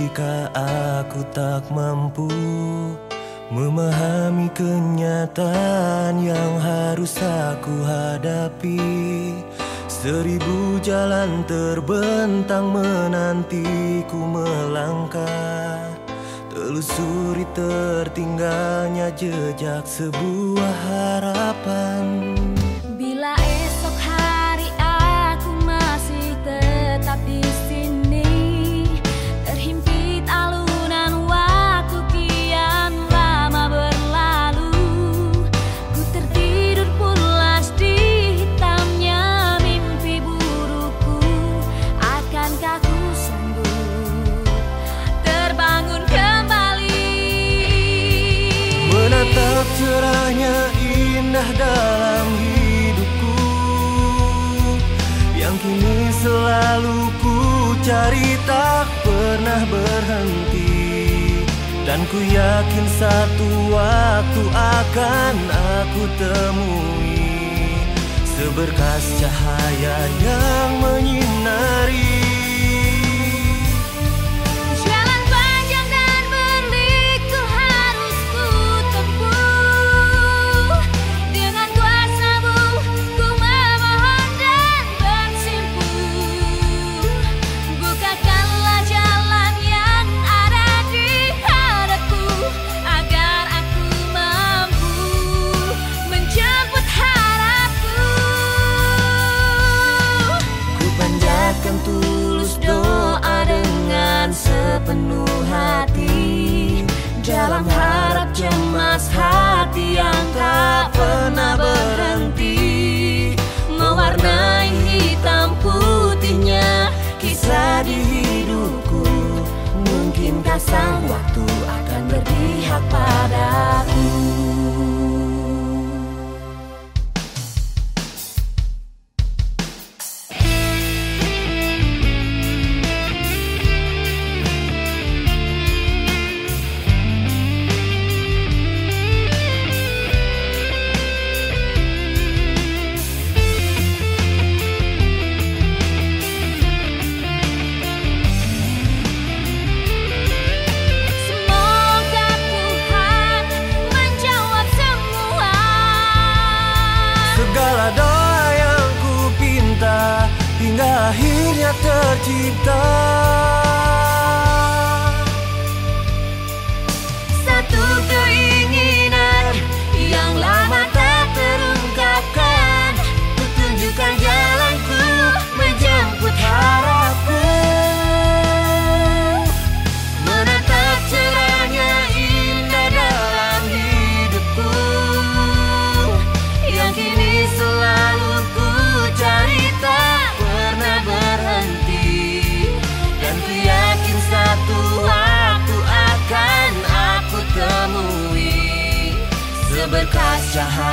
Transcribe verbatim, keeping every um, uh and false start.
jika aku tak mampu memahami kenyataan yang harus aku hadapi. Seribu jalan terbentang menantiku melangkah, telusuri tertinggalnya jejak sebuah harapan. Bila esok hari aku masih tetap di sini, terhimpit alunan waktu kian lama berlalu. Ku tertidur pulas di hitamnya mimpi burukku. Akankah ku sembuh, terbangun kembali, menatap cerahnya indah dalam hidupku yang kini selalu ku cari tak pernah berhenti. Dan ku yakin satu waktu akan aku temui seberkas cahaya yang menyinari. Tulus doa dengan sepenuh hati, dalam harap cemas hati yang tak pernah berhenti, mewarnai hitam putihnya kisah di hidupku. Mungkinkah sang waktu akan berpihak padaku? Segala doa yang ku pinta hingga akhirnya tercipta satu keinginan yang lama tak terungkapkan. Ku tunjukkan jalanku menjemput harapku, menatap cerahnya indah dalam hidupku yang kini selalu ku cari tak pernah berhenti. Dan ku yakin satu waktu akan aku temui seberkas cahaya